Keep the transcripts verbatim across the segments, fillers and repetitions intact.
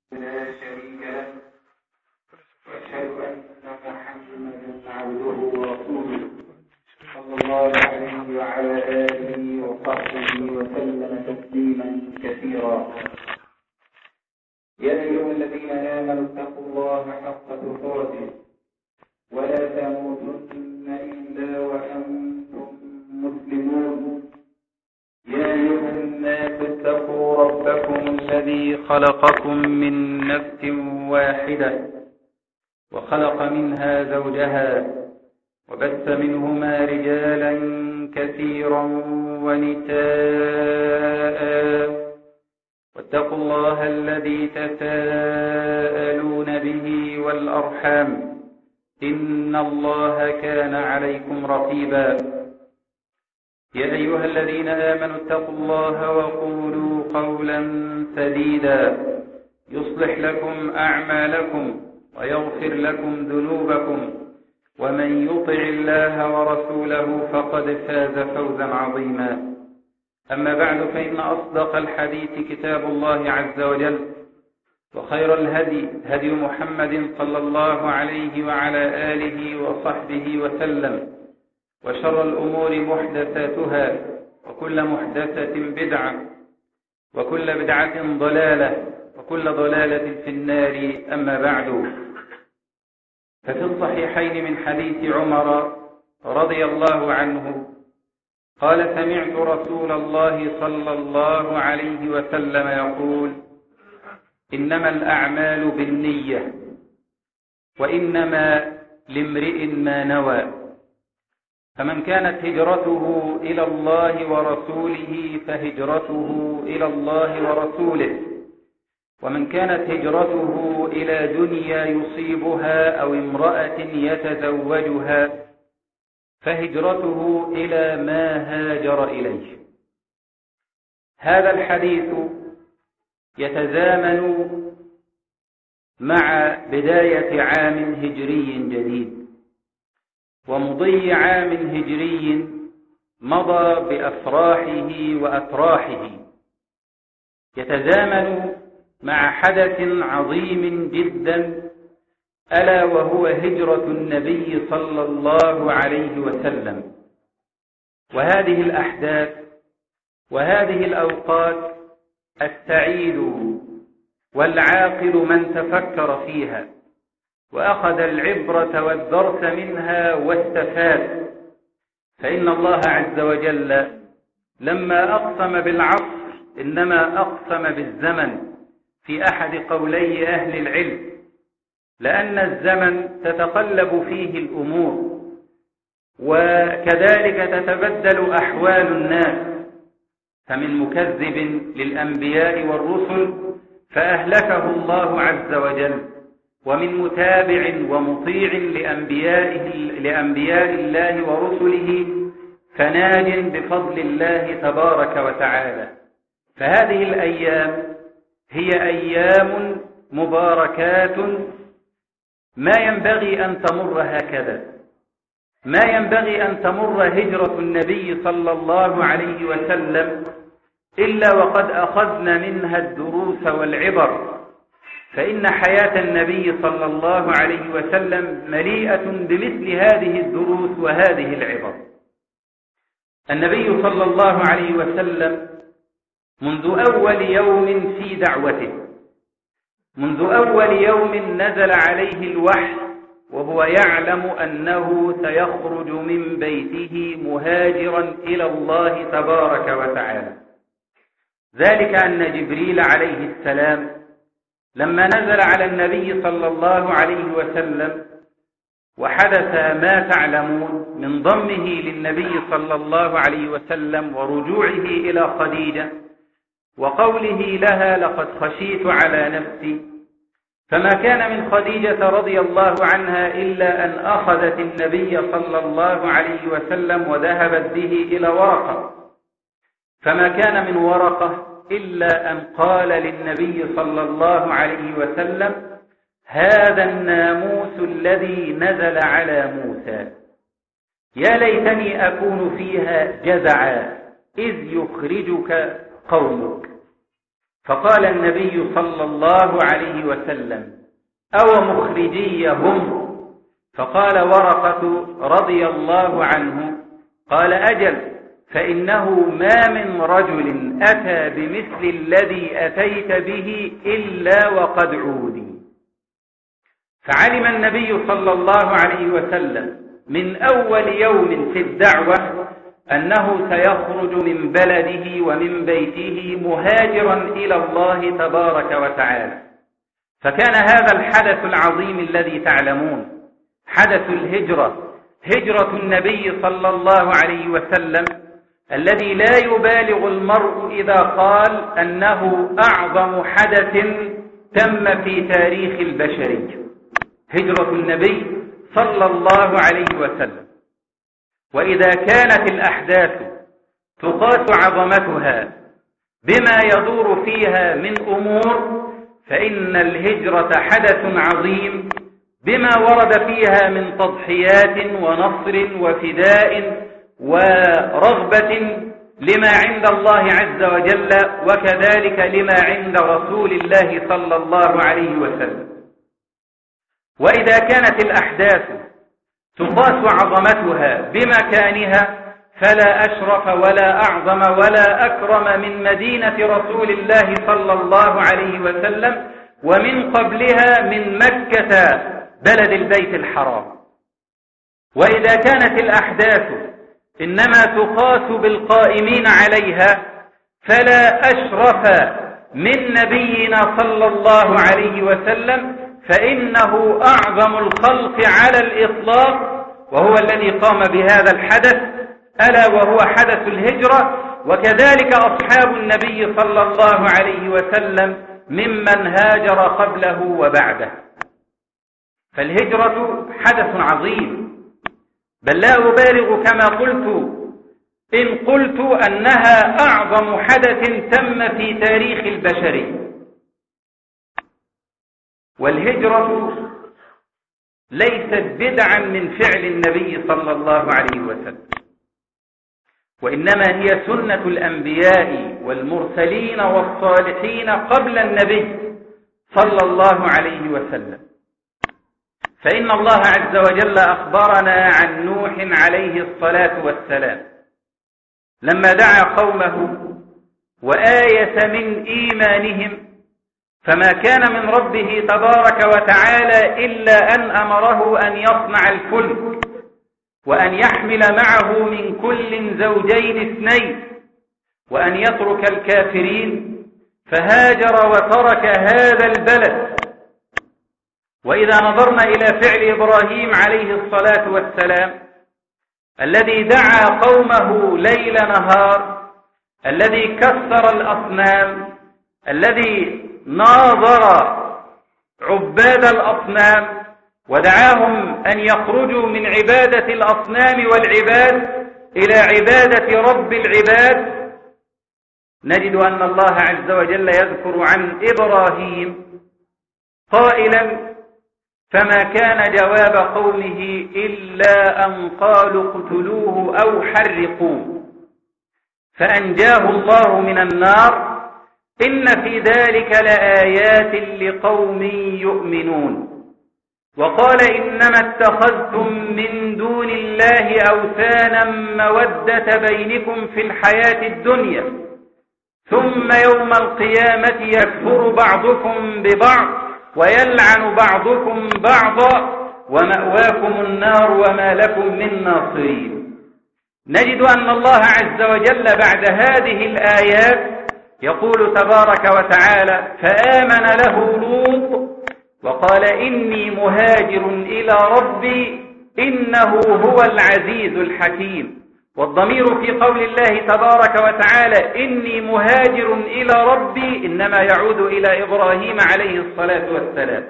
لا شريك له وأشهد أن محمدا عبده ورسوله صلى الله عليه وعلى آله وصحبه وسلم تسليما كثيرا. يا أيها الذين آمنوا اتقوا الله حق تقاته ولا تموتن إلا وأنتم مسلمون. يا أيها الناس اتقوا ربكم الذي خلقكم من نفس واحدة وخلق منها زوجها وبث منهما رجالا كثيرا ونساء واتقوا الله الذي تساءلون به والأرحام إن الله كان عليكم رقيبا. يا أيها الذين آمنوا اتقوا الله وقولوا قولا سديدا يصلح لكم أعمالكم ويغفر لكم ذنوبكم ومن يطع الله ورسوله فقد فاز فوزا عظيما. أما بعد فإن أصدق الحديث كتاب الله عز وجل وخير الهدي هدي محمد صلى الله عليه وعلى آله وصحبه وسلم وشر الأمور محدثاتها وكل محدثة بدعة وكل بدعة ضلالة وكل ضلالة في النار. أما بعد، ففي الصحيحين من حديث عمر رضي الله عنه قال: سمعت رسول الله صلى الله عليه وسلم يقول: إنما الأعمال بالنية وإنما لامرئ ما نوى، فمن كانت هجرته إلى الله ورسوله فهجرته إلى الله ورسوله، ومن كانت هجرته إلى دنيا يصيبها أو امرأة يتزوجها فهجرته إلى ما هاجر إليه. هذا الحديث يتزامن مع بداية عام هجري جديد ومضي عام هجري مضى بأفراحه وأتراحه، يتزامن مع حدث عظيم جدا ألا وهو هجرة النبي صلى الله عليه وسلم. وهذه الأحداث وهذه الأوقات السعيد والعاقل من تفكر فيها وأخذ العبرة والدرس منها واستفاد، فإن الله عز وجل لما أقسم بالعصر إنما أقسم بالزمن في أحد قولي أهل العلم، لأن الزمن تتقلب فيه الأمور وكذلك تتبدل أحوال الناس، فمن مكذب للأنبياء والرسل فأهلكه الله عز وجل، ومن متابع ومطيع لأنبياء, لأنبياء الله ورسله فناج بفضل الله تبارك وتعالى. فهذه الأيام هي أيام مباركات ما ينبغي أن تمر هكذا، ما ينبغي أن تمر هجرة النبي صلى الله عليه وسلم إلا وقد أخذنا منها الدروس والعبر، فإن حياة النبي صلى الله عليه وسلم مليئة بمثل هذه الدروس وهذه العبر. النبي صلى الله عليه وسلم منذ أول يوم في دعوته، منذ أول يوم نزل عليه الوحي وهو يعلم أنه سيخرج من بيته مهاجرا إلى الله تبارك وتعالى، ذلك أن جبريل عليه السلام لما نزل على النبي صلى الله عليه وسلم وحدث ما تعلمون من ضمه للنبي صلى الله عليه وسلم ورجوعه إلى خديجة وقوله لها: لقد خشيت على نفسي، فما كان من خديجة رضي الله عنها إلا أن أخذت النبي صلى الله عليه وسلم وذهبت به إلى ورقة، فما كان من ورقة إلا أن قال للنبي صلى الله عليه وسلم: هذا الناموس الذي نزل على موسى، يا ليتني أكون فيها جزعا إذ يخرجك قومك. فقال النبي صلى الله عليه وسلم: أو مخرجيهم؟ فقال ورقة رضي الله عنه: قال أجل، فإنه ما من رجل أتى بمثل الذي أتيت به إلا وقد عودي. فعلم النبي صلى الله عليه وسلم من أول يوم في الدعوة أنه سيخرج من بلده ومن بيته مهاجرا إلى الله تبارك وتعالى. فكان هذا الحدث العظيم الذي تعلمون، حدث الهجرة، هجرة النبي صلى الله عليه وسلم، الذي لا يبالغ المرء إذا قال أنه أعظم حدث تم في تاريخ البشرية، هجرة النبي صلى الله عليه وسلم. وإذا كانت الأحداث تقاس عظمتها بما يدور فيها من أمور، فإن الهجرة حدث عظيم بما ورد فيها من تضحيات ونصر وفداء ورغبة لما عند الله عز وجل، وكذلك لما عند رسول الله صلى الله عليه وسلم. وإذا كانت الأحداث تقاس عظمتها بمكانها، فلا أشرف ولا أعظم ولا أكرم من مدينة رسول الله صلى الله عليه وسلم، ومن قبلها من مكة بلد البيت الحرام. وإذا كانت الأحداث إنما تقاس بالقائمين عليها، فلا أشرف من نبينا صلى الله عليه وسلم، فإنه أعظم الخلق على الإطلاق، وهو الذي قام بهذا الحدث، ألا وهو حدث الهجرة. وكذلك أصحاب النبي صلى الله عليه وسلم ممن هاجر قبله وبعده. فالهجرة حدث عظيم، بل لا أبالغ كما قلت إن قلت أنها أعظم حدث تم في تاريخ البشرية. والهجرة ليست بدعا من فعل النبي صلى الله عليه وسلم، وإنما هي سنة الأنبياء والمرسلين والصالحين قبل النبي صلى الله عليه وسلم. فإن الله عز وجل أخبرنا عن نوح عليه الصلاة والسلام لما دعا قومه وآية من إيمانهم، فما كان من ربه تبارك وتعالى إلا أن أمره أن يصنع الفلك وأن يحمل معه من كل زوجين اثنين وأن يترك الكافرين، فهاجر وترك هذا البلد. وإذا نظرنا إلى فعل إبراهيم عليه الصلاة والسلام الذي دعا قومه ليل نهار، الذي كسر الأصنام، الذي ناظر عباد الأصنام ودعاهم أن يخرجوا من عبادة الأصنام والعباد إلى عبادة رب العباد، نجد أن الله عز وجل يذكر عن إبراهيم قائلا: فما كان جواب قومه إلا أن قالوا اقتلوه أو حرقوه فأنجاه الله من النار، إن في ذلك لآيات لقوم يؤمنون. وقال: إنما اتخذتم من دون الله أوثانا مودة بينكم في الحياة الدنيا، ثم يوم القيامة يكفر بعضكم ببعض ويلعن بعضكم بعضا ومأواكم النار وما لكم من ناصرين. نجد أن الله عز وجل بعد هذه الآيات يقول تبارك وتعالى: فآمن له لوط وقال: إني مهاجر إلى ربي إنه هو العزيز الحكيم. والضمير في قول الله تبارك وتعالى إني مهاجر إلى ربي إنما يعود إلى إبراهيم عليه الصلاة والسلام،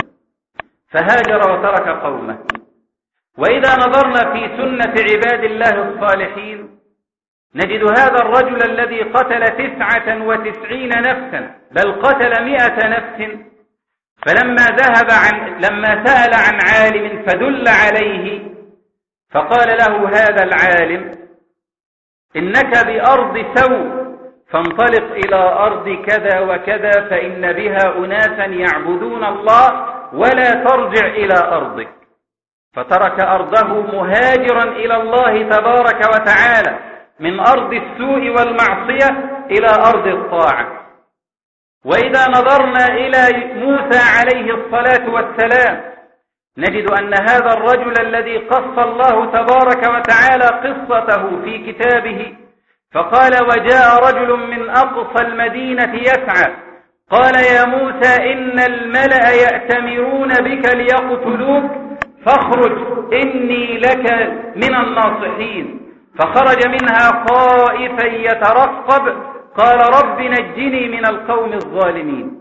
فهاجر وترك قومه. وإذا نظرنا في سنة عباد الله الصالحين نجد هذا الرجل الذي قتل تسعة وتسعين نفسا، بل قتل مئة نفس، فلما ذهب عن لما سأل عن عالم فدل عليه، فقال له هذا العالم: إنك بأرض سوء فانطلق إلى أرض كذا وكذا فإن بها أناسا يعبدون الله ولا ترجع إلى أرضك. فترك أرضه مهاجرا إلى الله تبارك وتعالى من أرض السوء والمعصية إلى أرض الطاعة. وإذا نظرنا إلى موسى عليه الصلاة والسلام نجد أن هذا الرجل الذي قص الله تبارك وتعالى قصته في كتابه فقال: وجاء رجل من أقصى المدينة يسعى قال: يا موسى إن الملأ يأتمرون بك ليقتلوك فاخرج إني لك من الناصحين. فخرج منها خائفا يترقب قال: رب نجني من القوم الظالمين.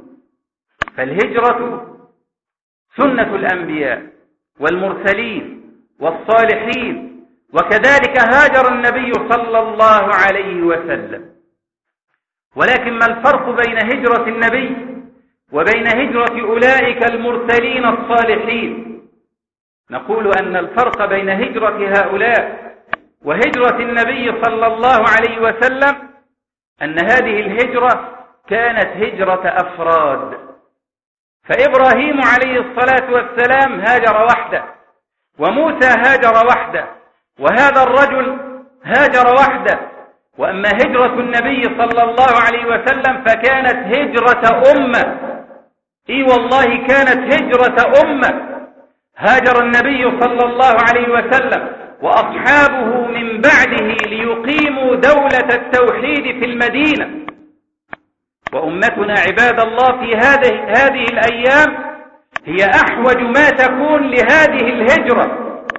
فالهجرة سنة الأنبياء والمرسلين والصالحين، وكذلك هاجر النبي صلى الله عليه وسلم. ولكن ما الفرق بين هجرة النبي وبين هجرة أولئك المرسلين الصالحين؟ نقول أن الفرق بين هجرة هؤلاء وهجرة النبي صلى الله عليه وسلم أن هذه الهجرة كانت هجرة أفراد. فإبراهيم عليه الصلاة والسلام هاجر وحده، وموسى هاجر وحده، وهذا الرجل هاجر وحده. وأما هجرة النبي صلى الله عليه وسلم فكانت هجرة أمة. إي والله كانت هجرة أمة. هاجر النبي صلى الله عليه وسلم وأصحابه من بعده ليقيموا دولة التوحيد في المدينة. وأمتنا عباد الله في هذه هذه الأيام هي أحوج ما تكون لهذه الهجرة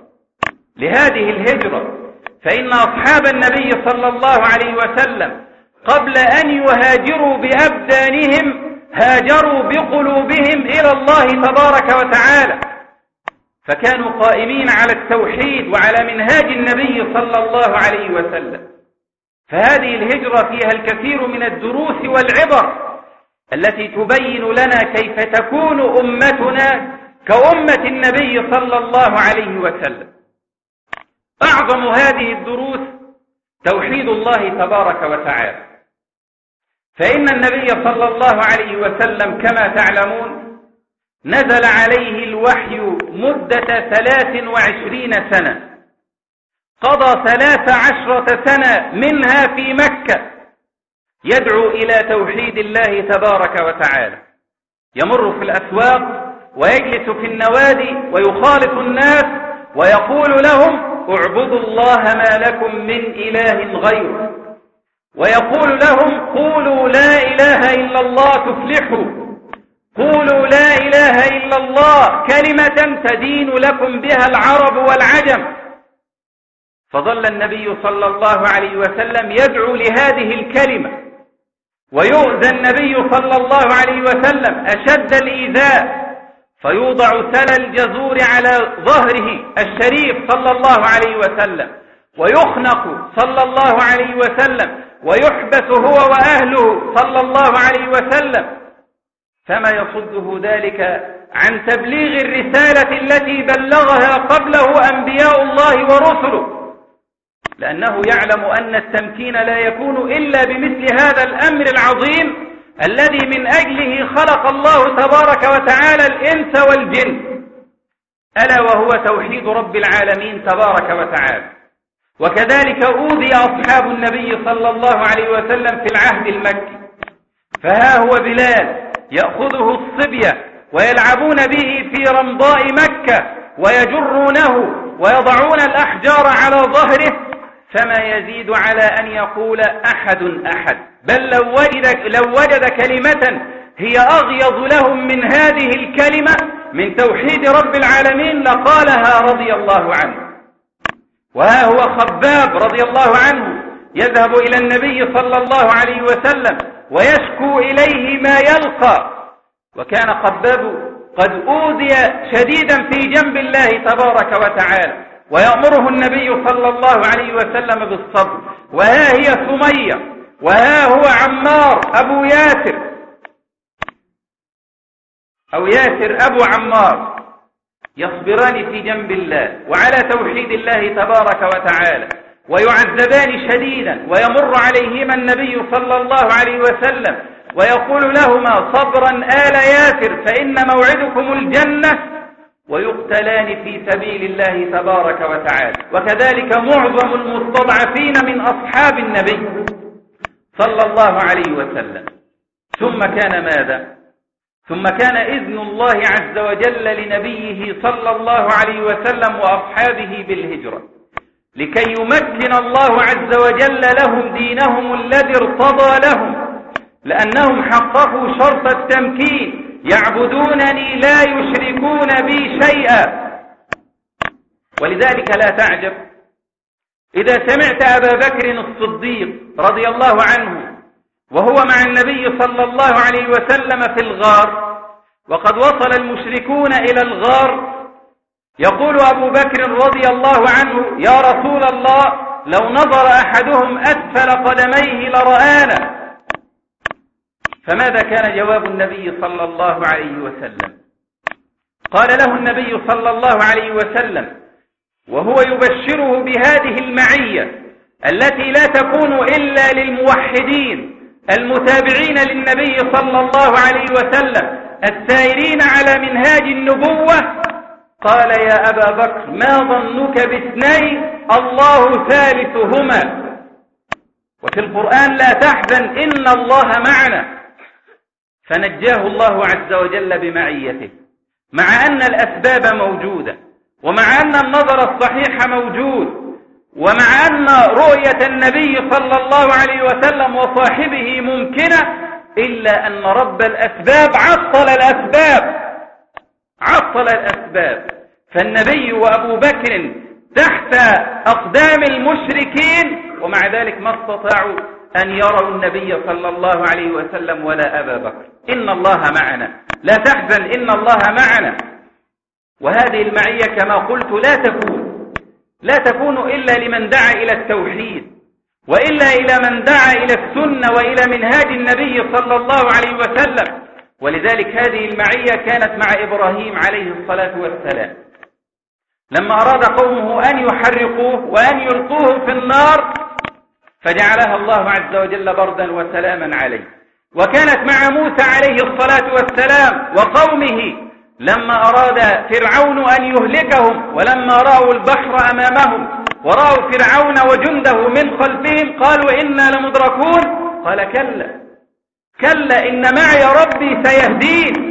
لهذه الهجرة فإن أصحاب النبي صلى الله عليه وسلم قبل أن يهاجروا بأبدانهم هاجروا بقلوبهم إلى الله تبارك وتعالى، فكانوا قائمين على التوحيد وعلى منهاج النبي صلى الله عليه وسلم. فهذه الهجرة فيها الكثير من الدروس والعبر التي تبين لنا كيف تكون أمتنا كأمة النبي صلى الله عليه وسلم. أعظم هذه الدروس توحيد الله تبارك وتعالى. فإن النبي صلى الله عليه وسلم كما تعلمون نزل عليه الوحي مدة ثلاث وعشرين سنة، قضى ثلاث عشرة سنة منها في مكة يدعو إلى توحيد الله تبارك وتعالى، يمر في الأسواق ويجلس في النوادي ويخالط الناس ويقول لهم: اعبدوا الله ما لكم من إله غيره، ويقول لهم: قولوا لا إله إلا الله تفلحوا، قولوا لا إله إلا الله كلمة تدين لكم بها العرب والعجم. فظل النبي صلى الله عليه وسلم يدعو لهذه الكلمة، ويؤذى النبي صلى الله عليه وسلم أشد الإيذاء، فيوضع سل الجزور على ظهره الشريف صلى الله عليه وسلم، ويخنق صلى الله عليه وسلم، ويحبس هو وأهله صلى الله عليه وسلم. فما يصده ذلك عن تبليغ الرسالة التي بلغها قبله أنبياء الله ورسله، لأنه يعلم أن التمكين لا يكون إلا بمثل هذا الأمر العظيم الذي من أجله خلق الله تبارك وتعالى الإنس والجن، ألا وهو توحيد رب العالمين تبارك وتعالى. وكذلك أوذي أصحاب النبي صلى الله عليه وسلم في العهد المكي، فها هو بلال يأخذه الصبية ويلعبون به في رمضاء مكة ويجرونه ويضعون الأحجار على ظهره، فما يزيد على أن يقول أحد أحد، بل لو وجد, لو وجد كلمة هي أغيظ لهم من هذه الكلمة من توحيد رب العالمين لقالها رضي الله عنه. وها هو خباب رضي الله عنه يذهب إلى النبي صلى الله عليه وسلم ويشكو إليه ما يلقى، وكان خباب قد أوذي شديدا في جنب الله تبارك وتعالى، ويأمره النبي صلى الله عليه وسلم بالصبر. وها هي سمية، وها هو عمار أبو ياسر أو ياسر أبو عمار، يصبران في جنب الله وعلى توحيد الله تبارك وتعالى، ويعذبان شديدا، ويمر عليهما النبي صلى الله عليه وسلم ويقول لهما صبرا آل ياسر فإن موعدكم الجنة، ويقتلان في سبيل الله تبارك وتعالى. وكذلك معظم المستضعفين من أصحاب النبي صلى الله عليه وسلم. ثم كان ماذا؟ ثم كان إذن الله عز وجل لنبيه صلى الله عليه وسلم وأصحابه بالهجرة لكي يمكن الله عز وجل لهم دينهم الذي ارتضى لهم، لأنهم حققوا شرط التمكين: يعبدونني لا يشركون بي شيئا. ولذلك لا تعجب إذا سمعت أبا بكر الصديق رضي الله عنه وهو مع النبي صلى الله عليه وسلم في الغار، وقد وصل المشركون إلى الغار، يقول أبو بكر رضي الله عنه: يا رسول الله، لو نظر أحدهم أسفل قدميه لرآنا. فماذا كان جواب النبي صلى الله عليه وسلم؟ قال له النبي صلى الله عليه وسلم وهو يبشره بهذه المعية التي لا تكون إلا للموحدين المتابعين للنبي صلى الله عليه وسلم السائرين على منهاج النبوة، قال: يا أبا بكر، ما ظنك باثنين الله ثالثهما. وفي القرآن: لا تحزن إن الله معنا. فنجاه الله عز وجل بمعيته، مع أن الأسباب موجودة، ومع أن النظر الصحيح موجود، ومع أن رؤية النبي صلى الله عليه وسلم وصاحبه ممكنة، إلا أن رب الأسباب عطل الأسباب عطل الأسباب فالنبي وأبو بكر تحت أقدام المشركين، ومع ذلك ما استطاعوا أن يروا النبي صلى الله عليه وسلم ولا أبا بكر. إن الله معنا، لا تحزن إن الله معنا. وهذه المعية كما قلت لا تكون لا تكون إلا لمن دعا إلى التوحيد، وإلا إلى من دعا إلى السنة وإلى منهاج النبي صلى الله عليه وسلم. ولذلك هذه المعية كانت مع إبراهيم عليه الصلاة والسلام لما أراد قومه أن يحرقوه وأن يلقوه في النار، فجعلها الله عز وجل بردا وسلاما عليه. وكانت مع موسى عليه الصلاة والسلام وقومه لما أراد فرعون أن يهلكهم، ولما رأوا البحر أمامهم ورأوا فرعون وجنده من خلفهم قالوا إنا لمدركون، قال: كلا كلا إن معي ربي سيهدين.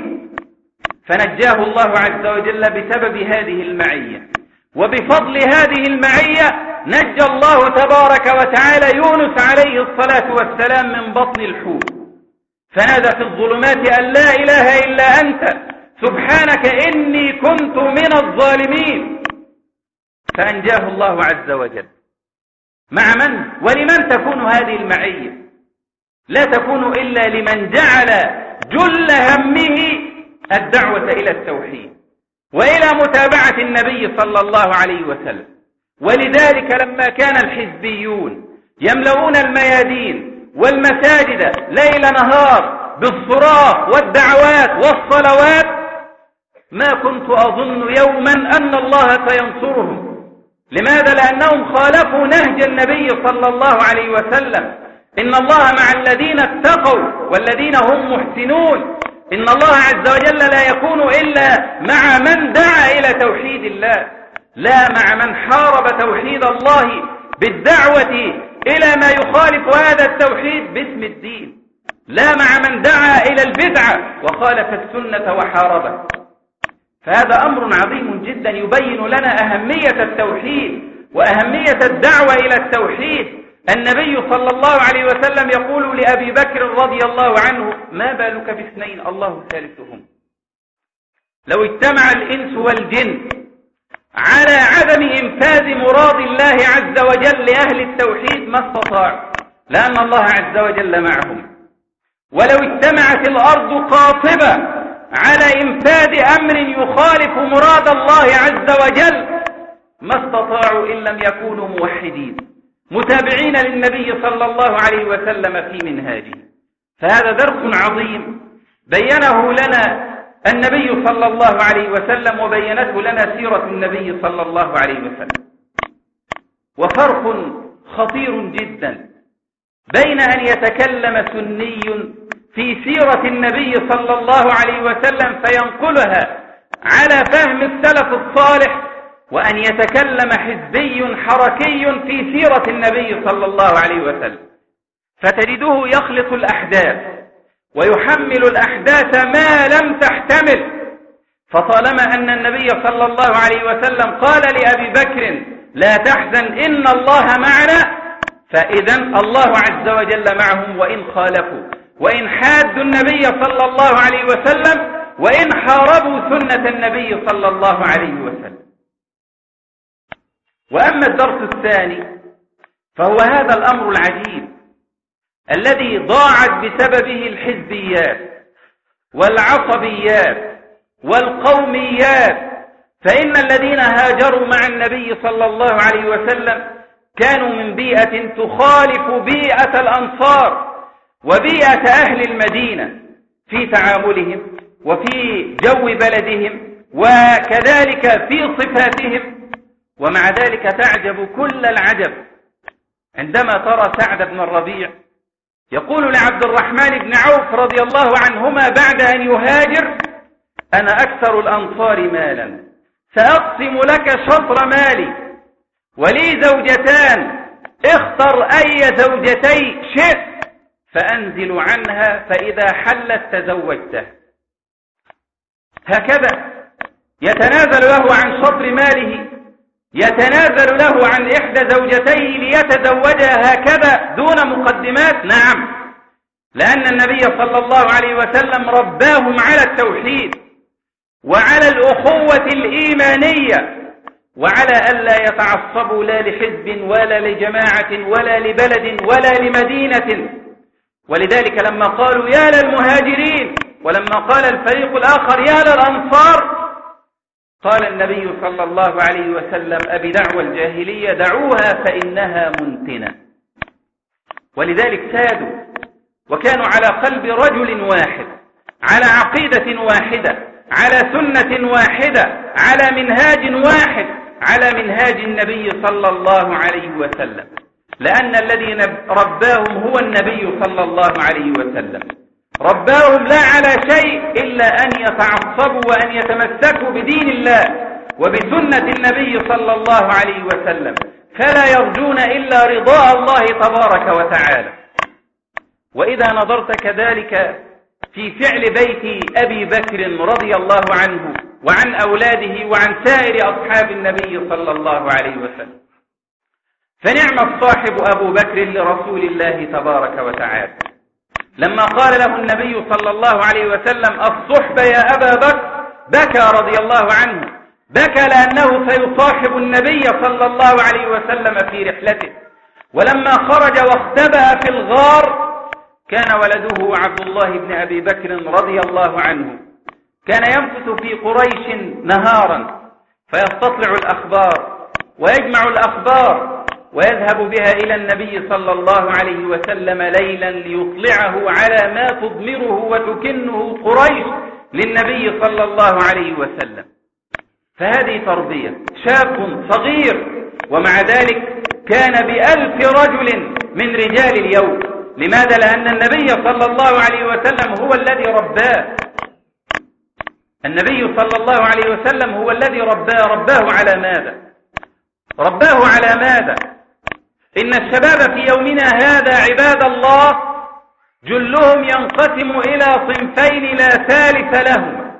فنجاه الله عز وجل بسبب هذه المعية، وبفضل هذه المعية نجى الله تبارك وتعالى يونس عليه الصلاة والسلام من بطن الحوت، فنادى في الظلمات أن لا إله إلا أنت سبحانك إني كنت من الظالمين، فأنجاه الله عز وجل. مع من ولمن تكون هذه المعية؟ لا تكون إلا لمن جعل جل همه الدعوة إلى التوحيد وإلى متابعة النبي صلى الله عليه وسلم. ولذلك لما كان الحزبيون يملؤون الميادين والمساجد ليل نهار بالصراخ والدعوات والصلوات، ما كنت أظن يوما أن الله سينصرهم. لماذا؟ لأنهم خالفوا نهج النبي صلى الله عليه وسلم. إن الله مع الذين اتقوا والذين هم محسنون. إن الله عز وجل لا يكون إلا مع من دعا إلى توحيد الله، لا مع من حارب توحيد الله بالدعوة إلى ما يخالف هذا التوحيد باسم الدين، لا مع من دعا إلى البدعة وخالف السنة وحاربه. فهذا أمر عظيم جدا يبين لنا أهمية التوحيد وأهمية الدعوة إلى التوحيد. النبي صلى الله عليه وسلم يقول لأبي بكر رضي الله عنه: ما بالك باثنين الله ثالثهم. لو اجتمع الإنس والجن على عدم إنفاذ مراد الله عز وجل لأهل التوحيد ما استطاعوا، لأن الله عز وجل معهم. ولو اجتمعت الأرض قاطبة على إنفاذ أمر يخالف مراد الله عز وجل ما استطاعوا إن لم يكونوا موحدين متابعين للنبي صلى الله عليه وسلم في منهاجه. فهذا درس عظيم بينه لنا النبي صلى الله عليه وسلم وبينته لنا سيرة النبي صلى الله عليه وسلم. وفرق خطير جدا بين أن يتكلم سني في سيرة النبي صلى الله عليه وسلم فينقلها على فهم السلف الصالح، وأن يتكلم حزبي حركي في سيرة النبي صلى الله عليه وسلم، فتجده يخلط الأحداث ويحمل الأحداث ما لم تحتمل. فطالما أن النبي صلى الله عليه وسلم قال لأبي بكر لا تحزن إن الله معنا، فإذا الله عز وجل معهم وإن خالفوا، وإن حادوا النبي صلى الله عليه وسلم، وإن حاربوا سنة النبي صلى الله عليه وسلم. وأما الدرس الثاني فهو هذا الأمر العجيب الذي ضاعت بسببه الحزبيات والعصبيات والقوميات. فإن الذين هاجروا مع النبي صلى الله عليه وسلم كانوا من بيئة تخالف بيئة الأنصار وبيئة أهل المدينة في تعاملهم وفي جو بلدهم وكذلك في صفاتهم. ومع ذلك تعجب كل العجب عندما ترى سعد بن الربيع يقول لعبد الرحمن بن عوف رضي الله عنهما بعد أن يهاجر: أنا أكثر الأنصار مالا، سأقسم لك شطر مالي، ولي زوجتان، اختر أي زوجتي شئت فأنزل عنها، فإذا حلت تزوجته. هكذا يتنازل له عن شطر ماله، يتنازل له عن إحدى زوجتيه ليتزوجها هكذا دون مقدمات. نعم، لأن النبي صلى الله عليه وسلم رباهم على التوحيد وعلى الأخوة الإيمانية، وعلى ألا يتعصبوا لا لحزب ولا لجماعة ولا لبلد ولا لمدينة. ولذلك لما قالوا يا للمهاجرين، ولما قال الفريق الآخر يا للأنصار، قال النبي صلى الله عليه وسلم: أبي دعوى الجاهلية دعوها فإنها منتنة. ولذلك سادوا وكانوا على قلب رجل واحد، على عقيدة واحدة، على سنة واحدة، على منهاج واحد، على منهاج النبي صلى الله عليه وسلم، لأن الذي رباهم هو النبي صلى الله عليه وسلم. رباهم لا على شيء إلا أن يتعصبوا وأن يتمسكوا بدين الله وبسنة النبي صلى الله عليه وسلم، فلا يرجون إلا رضاء الله تبارك وتعالى. وإذا نظرت كذلك في فعل بيت أبي بكر رضي الله عنه وعن أولاده وعن سائر أصحاب النبي صلى الله عليه وسلم، فنعم الصاحب أبو بكر لرسول الله تبارك وتعالى. لما قال له النبي صلى الله عليه وسلم: الصحبة يا أبا بكر، بكى رضي الله عنه، بكى لأنه سيصاحب النبي صلى الله عليه وسلم في رحلته. ولما خرج واختبأ في الغار كان ولده عبد الله بن أبي بكر رضي الله عنه كان يمكث في قريش نهارا فيستطلع الأخبار ويجمع الأخبار ويذهب بها إلى النبي صلى الله عليه وسلم ليلا ليطلعه على ما تضمره وتكنه قريش للنبي صلى الله عليه وسلم. فهذه تربية شاب صغير، ومع ذلك كان بألف رجل من رجال اليوم. لماذا؟ لأن النبي صلى الله عليه وسلم هو الذي رباه. النبي صلى الله عليه وسلم هو الذي رباه. رباه على ماذا؟ رباه على ماذا؟ إن الشباب في يومنا هذا عباد الله جلهم ينقسم إلى صنفين لا ثالث لهما: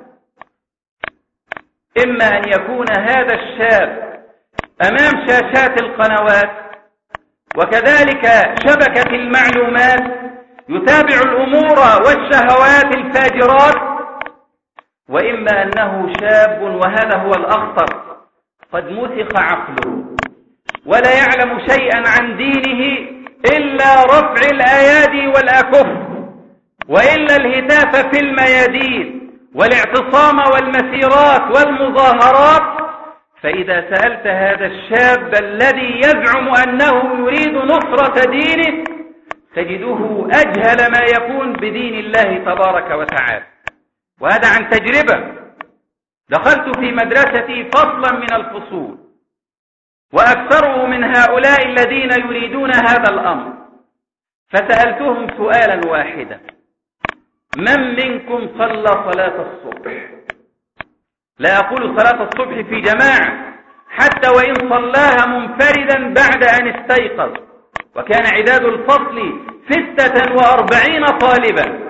إما أن يكون هذا الشاب أمام شاشات القنوات وكذلك شبكة المعلومات يتابع الأمور والشهوات الفاجرات، وإما أنه شاب، وهذا هو الأخطر، قد مسخ عقله ولا يعلم شيئا عن دينه إلا رفع الأيادي والأكف، وإلا الهتاف في الميادين والاعتصام والمسيرات والمظاهرات. فإذا سألت هذا الشاب الذي يزعم أنه يريد نصرة دينه تجده أجهل ما يكون بدين الله تبارك وتعالى. وهذا عن تجربة. دخلت في مدرستي فصلا من الفصول وأكثره من هؤلاء الذين يريدون هذا الأمر، فسألتهم سؤالا واحدا: من منكم صلى صلاة الصبح؟ لا أقول صلاة الصبح في جماعة، حتى وإن صلاها منفردا بعد أن استيقظ، وكان عداد الفصل ستة وأربعين طالبا،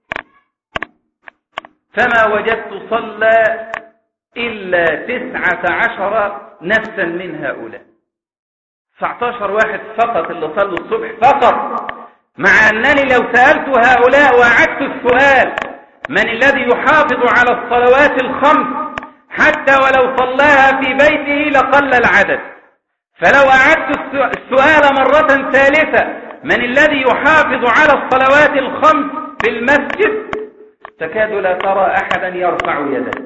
فما وجدت صلى إلا تسعة عشر نفسا من هؤلاء. تسعة عشر واحد فقط اللي صلوا الصبح فقط، مع أنني لو سألت هؤلاء وأعدت السؤال: من الذي يحافظ على الصلوات الخمس حتى ولو صلاها في بيته لقل العدد؟ فلو أعدت السؤال مرة ثالثة: من الذي يحافظ على الصلوات الخمس في المسجد؟ تكاد لا ترى أحدا يرفع يده.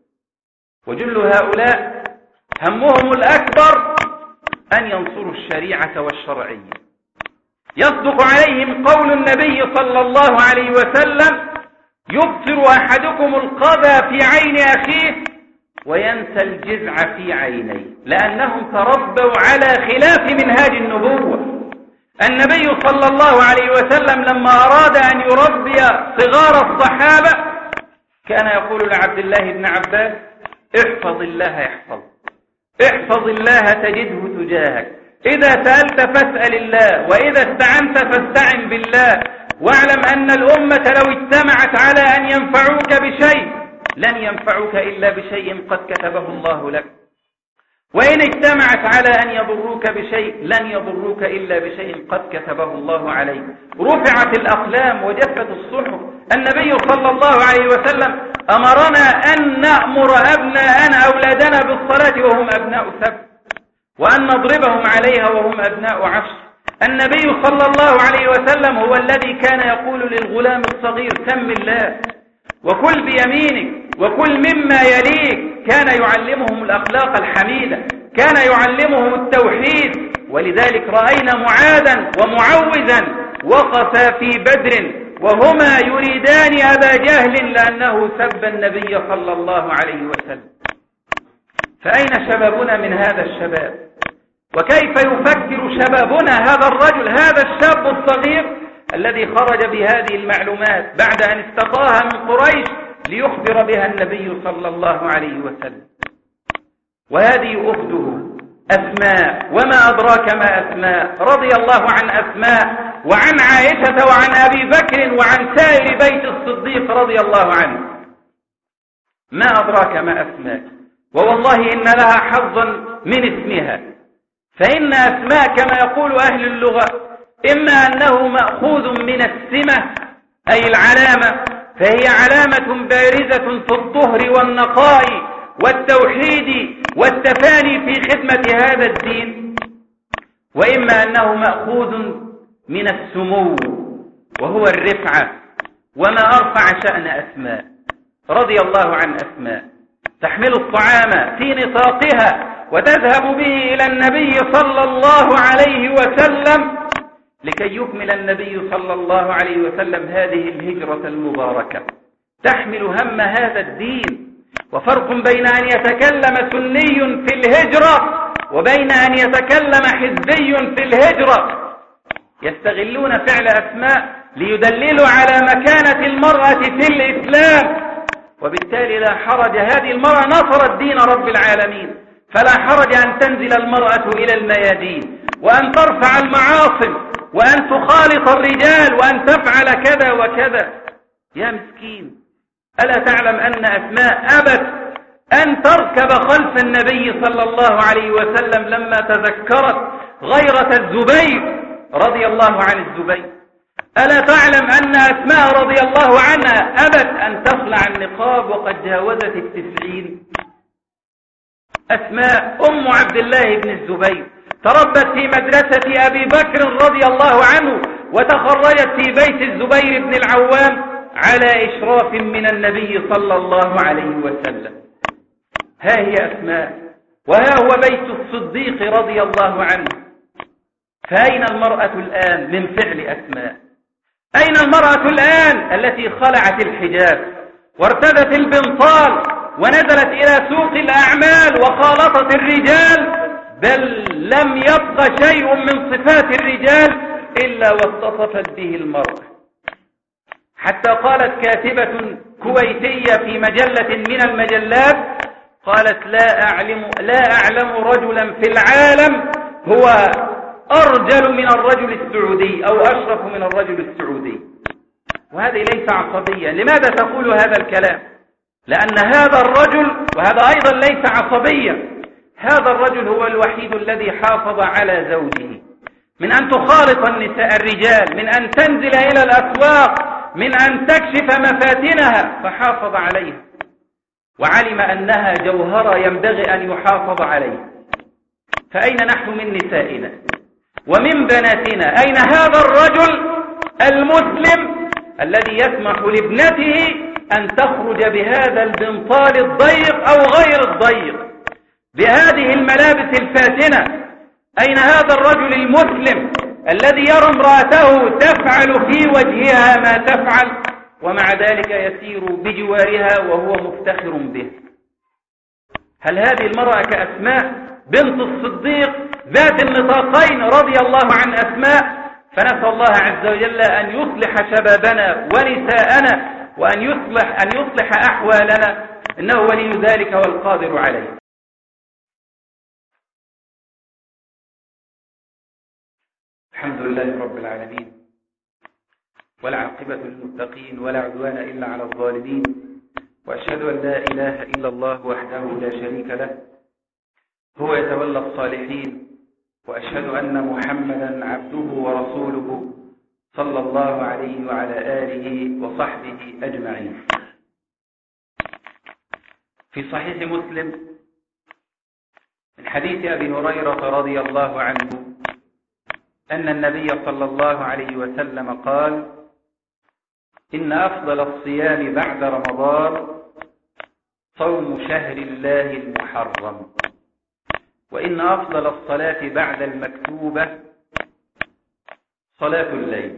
وجل هؤلاء همهم الأكبر أن ينصروا الشريعة والشرعية. يصدق عليهم قول النبي صلى الله عليه وسلم: يبصر أحدكم القذى في عين أخيه وينسى الجذع في عينيه، لأنهم تربوا على خلاف منهاج النبوة. النبي صلى الله عليه وسلم لما أراد أن يربي صغار الصحابة كان يقول لعبد الله بن عباس: احفظ الله يحفظ، احفظ الله تجده تجاهك، إذا سألت فاسأل الله، وإذا استعنت فاستعن بالله، واعلم أن الأمة لو اجتمعت على أن ينفعوك بشيء لن ينفعوك إلا بشيء قد كتبه الله لك، وإن اجتمعت على أن يضروك بشيء لن يضروك إلا بشيء قد كتبه الله عليك. رفعت الأقلام وجفت الصحف. النبي صلى الله عليه وسلم أمرنا أن نأمر أبناءنا أولادنا بالصلاة وهم أبناء سبع، وأن نضربهم عليها وهم أبناء عشر. النبي صلى الله عليه وسلم هو الذي كان يقول للغلام الصغير: سم الله وكل بيمينك وكل مما يليك. كان يعلمهم الأخلاق الحميدة، كان يعلمهم التوحيد. ولذلك رأينا معاذا ومعوذا وقفا في بدر وهما يريدان أبا جهل لأنه سب النبي صلى الله عليه وسلم. فأين شبابنا من هذا الشباب؟ وكيف يفكر شبابنا هذا الرجل، هذا الشاب الصغير الذي خرج بهذه المعلومات بعد أن استقاها من قريش ليخبر بها النبي صلى الله عليه وسلم؟ وهذه أخته أسماء، وما أدراك ما أسماء، رضي الله عن أسماء وعن عائشة وعن أبي بكر وعن سائر بيت الصديق رضي الله عنه. ما أدراك ما أسماء، ووالله إن لها حظا من اسمها. فإن أسماء كما يقول أهل اللغة إما أنه مأخوذ من السمة أي العلامة، فهي علامة بارزة في الطهر والنقاء والتوحيد والتفاني في خدمة هذا الدين، وإما أنه مأخوذ من السمو وهو الرفعة. وما أرفع شأن أسماء رضي الله عن أسماء، تحمل الطعام في نطاقها وتذهب به إلى النبي صلى الله عليه وسلم لكي يكمل النبي صلى الله عليه وسلم هذه الهجرة المباركة، تحمل هم هذا الدين. وفرق بين أن يتكلم سني في الهجرة وبين أن يتكلم حزبي في الهجرة. يستغلون فعل أسماء ليدللوا على مكانة المرأة في الإسلام، وبالتالي لا حرج، هذه المرأة نصرت دين رب العالمين، فلا حرج أن تنزل المرأة إلى الميادين وأن ترفع المعاصم وأن تخالط الرجال وأن تفعل كذا وكذا. يا مسكين، ألا تعلم أن أسماء أبت أن تركب خلف النبي صلى الله عليه وسلم لما تذكرت غيرة الزبير رضي الله عن الزبير؟ ألا تعلم أن أسماء رضي الله عنها أبت أن تخلع النقاب وقد جاوزت التسعين؟ أسماء أم عبد الله بن الزبير تربت في مدرسة أبي بكر رضي الله عنه، وتخرجت في بيت الزبير بن العوام على إشراف من النبي صلى الله عليه وسلم. ها هي أسماء، وها هو بيت الصديق رضي الله عنه. فأين المرأة الآن من فعل أسماء؟ أين المرأة الآن التي خلعت الحجاب وارتدت البنطال ونزلت إلى سوق الأعمال وخالطت الرجال بل لم يبق شيء من صفات الرجال إلا واتصفت به المرأة. حتى قالت كاتبة كويتية في مجلة من المجلات، قالت لا أعلم, لا أعلم رجلا في العالم هو أرجل من الرجل السعودي أو أشرف من الرجل السعودي. وهذه ليس عصبية. لماذا تقول هذا الكلام؟ لأن هذا الرجل، وهذا أيضا ليس عصبية، هذا الرجل هو الوحيد الذي حافظ على زوجه من أن تخالط النساء الرجال، من أن تنزل إلى الأسواق، من أن تكشف مفاتنها، فحافظ عليها وعلم أنها جوهرة ينبغي أن يحافظ عليها. فأين نحن من نسائنا ومن بناتنا؟ أين هذا الرجل المسلم الذي يسمح لابنته أن تخرج بهذا البنطال الضيق أو غير الضيق، بهذه الملابس الفاتنة؟ أين هذا الرجل المسلم الذي يرى امرأته تفعل في وجهها ما تفعل ومع ذلك يسير بجوارها وهو مفتخر به؟ هل هذه المرأة كأسماء بنت الصديق ذات النطاقين رضي الله عن أسماء؟ فنسأل الله عز وجل أن يصلح شبابنا ونساءنا وأن يصلح, أن يصلح أحوالنا، إنه ولي ذلك والقادر عليه. الحمد لله رب العالمين، والعاقبة للمتقين، ولا عدوان إلا على الظالمين، وأشهد أن لا إله إلا الله وحده لا شريك له، هو يتولى الصالحين، وأشهد أن محمدا عبده ورسوله صلى الله عليه وعلى آله وصحبه أجمعين. في صحيح مسلم من حديث أبي هريرة رضي الله عنه أن النبي صلى الله عليه وسلم قال: إن أفضل الصيام بعد رمضان صوم شهر الله المحرم، وإن أفضل الصلاة بعد المكتوبة صلاة الليل.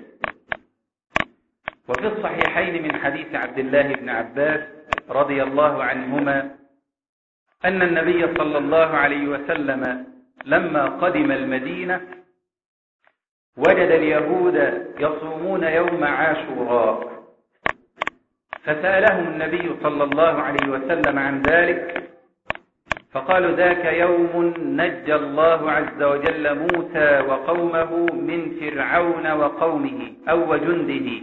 وفي الصحيحين من حديث عبد الله بن عباس رضي الله عنهما أن النبي صلى الله عليه وسلم لما قدم المدينة وجد اليهود يصومون يوم عاشوراء، فسألهم النبي صلى الله عليه وسلم عن ذلك، فقالوا: ذاك يوم نجى الله عز وجل موسى وقومه من فرعون وقومه أو وجنده،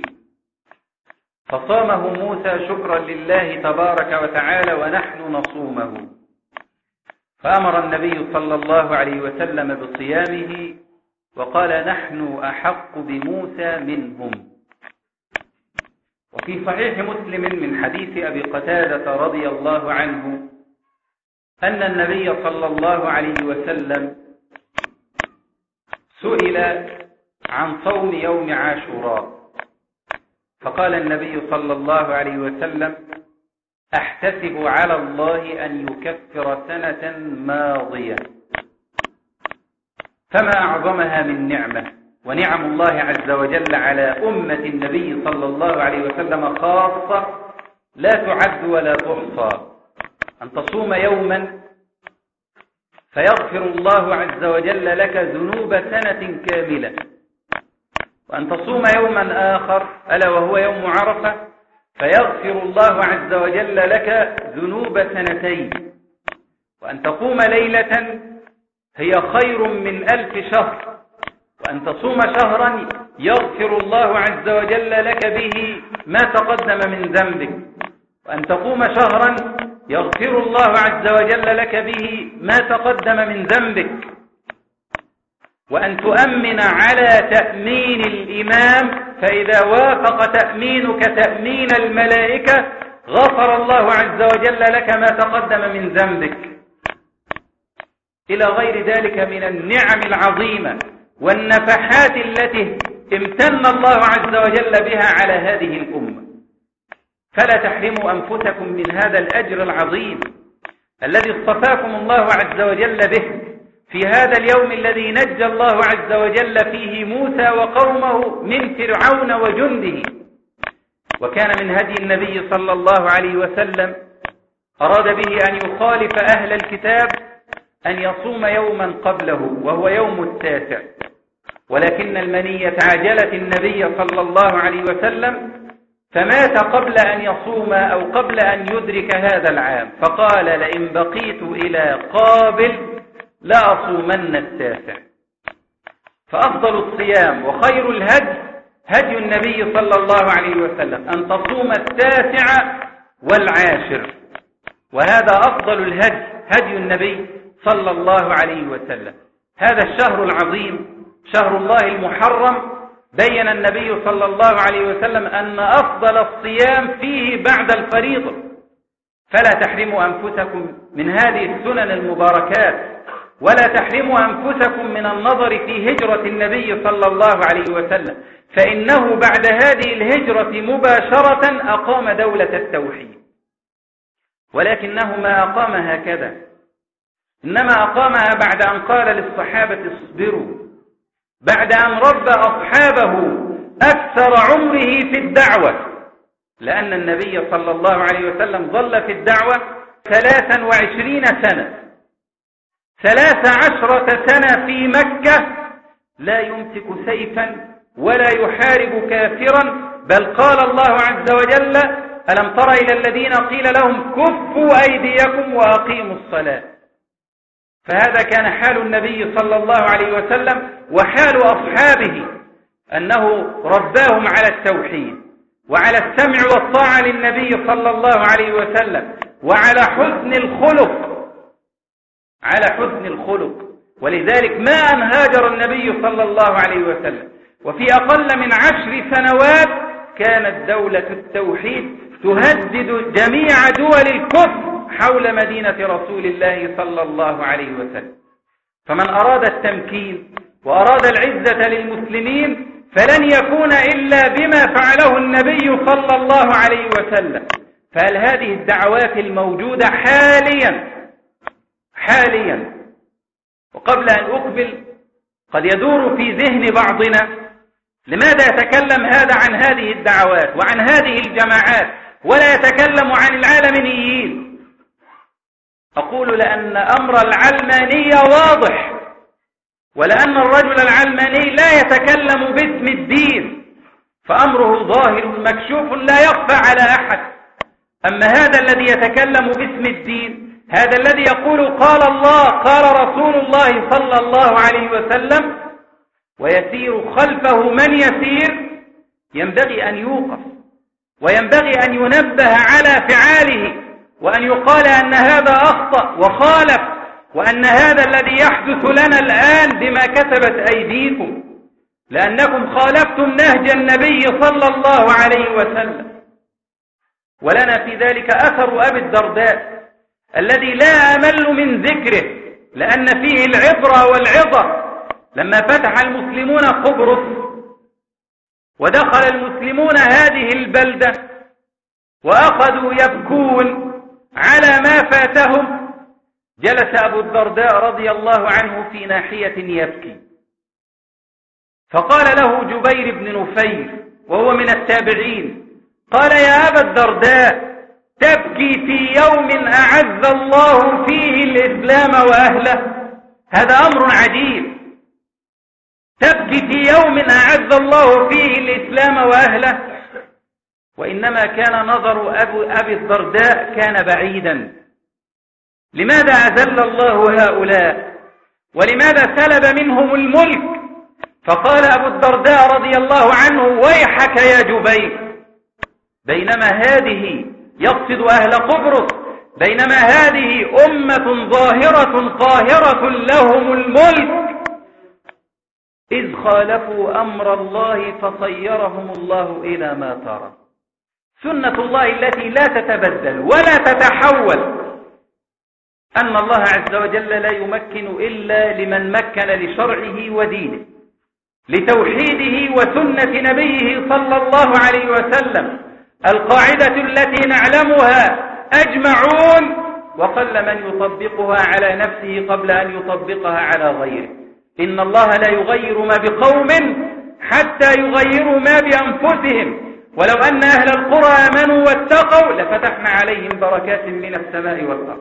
فصامه موسى شكرا لله تبارك وتعالى ونحن نصومه. فأمر النبي صلى الله عليه وسلم بصيامه وقال: نحن أحق بموسى منهم. وفي صحيح مسلم من حديث أبي قتادة رضي الله عنه أن النبي صلى الله عليه وسلم سئل عن صوم يوم عاشوراء، فقال النبي صلى الله عليه وسلم: أحتسب على الله أن يكفر سنة ماضية. فما أعظمها من نعمة، ونعم الله عز وجل على أمة النبي صلى الله عليه وسلم خاصة لا تعد ولا تحصى، أن تصوم يوما فيغفر الله عز وجل لك ذنوب سنة كاملة، وأن تصوم يوما آخر ألا وهو يوم عرفة فيغفر الله عز وجل لك ذنوب سنتين، وأن تقوم ليلة هي خير من ألف شهر، وأن تصوم شهرا يغفر الله عز وجل لك به ما تقدم من ذنبك، وأن تقوم شهرا يغفر الله عز وجل لك به ما تقدم من ذنبك، وأن تؤمن على تأمين الإمام، فإذا وافق تأمينك تأمين الملائكة غفر الله عز وجل لك ما تقدم من ذنبك، إلى غير ذلك من النعم العظيمة والنفحات التي امتن الله عز وجل بها على هذه الأمة. فلا تحرموا أنفسكم من هذا الأجر العظيم الذي اصطفاكم الله عز وجل به في هذا اليوم الذي نجى الله عز وجل فيه موسى وقومه من فرعون وجنده. وكان من هدي النبي صلى الله عليه وسلم أراد به أن يخالف أهل الكتاب أن يصوم يوما قبله وهو يوم التاسع، ولكن المنية عجلت النبي صلى الله عليه وسلم فمات قبل أن يصوم أو قبل أن يدرك هذا العام، فقال لئن بقيت إلى قابل لأصومن التاسع. فأفضل الصيام وخير الهدي هدي النبي صلى الله عليه وسلم أن تصوم التاسع والعاشر، وهذا أفضل الهدي هدي النبي صلى الله عليه وسلم. هذا الشهر العظيم شهر الله المحرم بين النبي صلى الله عليه وسلم أن أفضل الصيام فيه بعد الفريضة، فلا تحرموا أنفسكم من هذه السنن المباركات، ولا تحرموا أنفسكم من النظر في هجرة النبي صلى الله عليه وسلم، فإنه بعد هذه الهجرة مباشرة أقام دولة التوحيد، ولكنه ما أقام هكذا، إنما أقامها بعد أن قال للصحابة اصبروا، بعد أن ربى أصحابه أكثر عمره في الدعوة، لأن النبي صلى الله عليه وسلم ظل في الدعوة ثلاثا وعشرين سنة، ثلاث عشرة سنة في مكة لا يمسك سيفا ولا يحارب كافرا، بل قال الله عز وجل ألم تر إلى الذين قيل لهم كفوا أيديكم وأقيموا الصلاة. فهذا كان حال النبي صلى الله عليه وسلم وحال أصحابه، أنه رباهم على التوحيد وعلى السمع والطاعة للنبي صلى الله عليه وسلم وعلى حسن الخلق، على حسن الخلق. ولذلك ما أن هاجر النبي صلى الله عليه وسلم وفي أقل من عشر سنوات كانت دولة التوحيد تهدد جميع دول الكفر حول مدينة رسول الله صلى الله عليه وسلم. فمن أراد التمكين وأراد العزة للمسلمين فلن يكون إلا بما فعله النبي صلى الله عليه وسلم. فهل هذه الدعوات الموجودة حاليا حاليا وقبل أن أقبل قد يدور في ذهن بعضنا لماذا يتكلم هذا عن هذه الدعوات وعن هذه الجماعات ولا يتكلم عن العالميين؟ أقول لأن أمر العلمانية واضح، ولأن الرجل العلماني لا يتكلم باسم الدين، فأمره ظاهر مكشوف لا يخفى على أحد. أما هذا الذي يتكلم باسم الدين، هذا الذي يقول قال الله قال رسول الله صلى الله عليه وسلم ويسير خلفه من يسير، ينبغي أن يوقف وينبغي أن ينبه على فعاله، وأن يقال أن هذا أخطأ وخالف، وأن هذا الذي يحدث لنا الآن بما كسبت أيديكم، لأنكم خالفتم نهج النبي صلى الله عليه وسلم. ولنا في ذلك أثر أبي الدرداء الذي لا أمل من ذكره، لأن فيه العبرة والعظة. لما فتح المسلمون قبرص ودخل المسلمون هذه البلدة وأخذوا يبكون على ما فاتهم، جلس أبو الدرداء رضي الله عنه في ناحية يبكي، فقال له جبير بن نفير وهو من التابعين، قال يا أبا الدرداء تبكي في يوم أعز الله فيه الإسلام وأهله؟ هذا أمر عجيب، تبكي في يوم أعز الله فيه الإسلام وأهله. وإنما كان نظر أبو أبي الدرداء كان بعيدا. لماذا أذل الله هؤلاء ولماذا سلب منهم الملك؟ فقال أبو الدرداء رضي الله عنه ويحك يا جبير، بينما هذه يقصد أهل قبرص، بينما هذه أمة ظاهرة قاهرة لهم الملك، إذ خالفوا أمر الله فصيرهم الله إلى ما ترى. سنة الله التي لا تتبدل ولا تتحول، أن الله عز وجل لا يمكن إلا لمن مكن لشرعه ودينه، لتوحيده وسنة نبيه صلى الله عليه وسلم، القاعدة التي نعلمها أجمعون وقل من يطبقها على نفسه قبل أن يطبقها على غيره. إن الله لا يغير ما بقوم حتى يغيروا ما بأنفسهم، ولو أن أهل القرى آمنوا واتقوا لفتحنا عليهم بركات من السماء والأرض.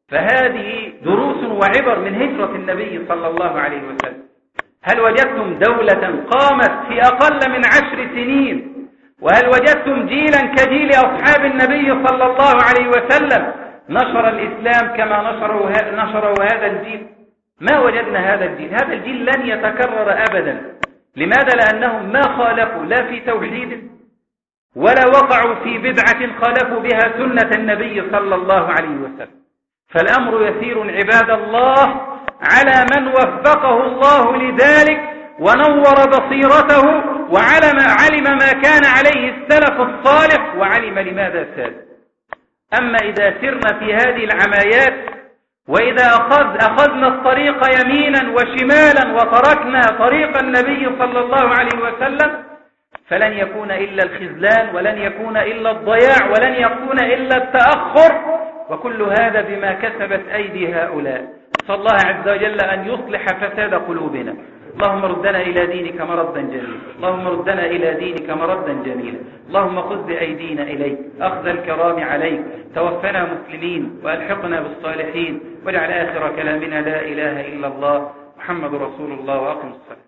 فهذه دروس وعبر من هجرة النبي صلى الله عليه وسلم. هل وجدتم دولة قامت في أقل من عشر سنين؟ وهل وجدتم جيلا كجيل أصحاب النبي صلى الله عليه وسلم نشر الإسلام كما نشره, نشره هذا الجيل؟ ما وجدنا هذا الجيل. هذا الجيل لن يتكرر أبدا. لماذا؟ لأنهم ما خالفوا لا في توحيد ولا وقعوا في بدعة خالفوا بها سنة النبي صلى الله عليه وسلم. فالأمر يسير عباد الله على من وفقه الله لذلك ونور بصيرته وعلم علم ما كان عليه السلف الصالح وعلم لماذا ساد. أما إذا سرنا في هذه العمايات وإذا أخذ أخذنا الطريق يمينا وشمالا وتركنا طريق النبي صلى الله عليه وسلم فلن يكون إلا الخذلان ولن يكون إلا الضياع ولن يكون إلا التأخر، وكل هذا بما كسبت أيدي هؤلاء. صلى الله عز وجل أن يصلح فساد قلوبنا. اللهم ردنا إلى دينك مردا جميلا، اللهم ردنا إلى دينك مردا جميلا، اللهم خذ بأيدينا إليك أخذ الكرام عليك، توفنا مسلمين وألحقنا بالصالحين، واجعل آخر كلامنا لا إله إلا الله محمد رسول الله، وأقم الصلاة.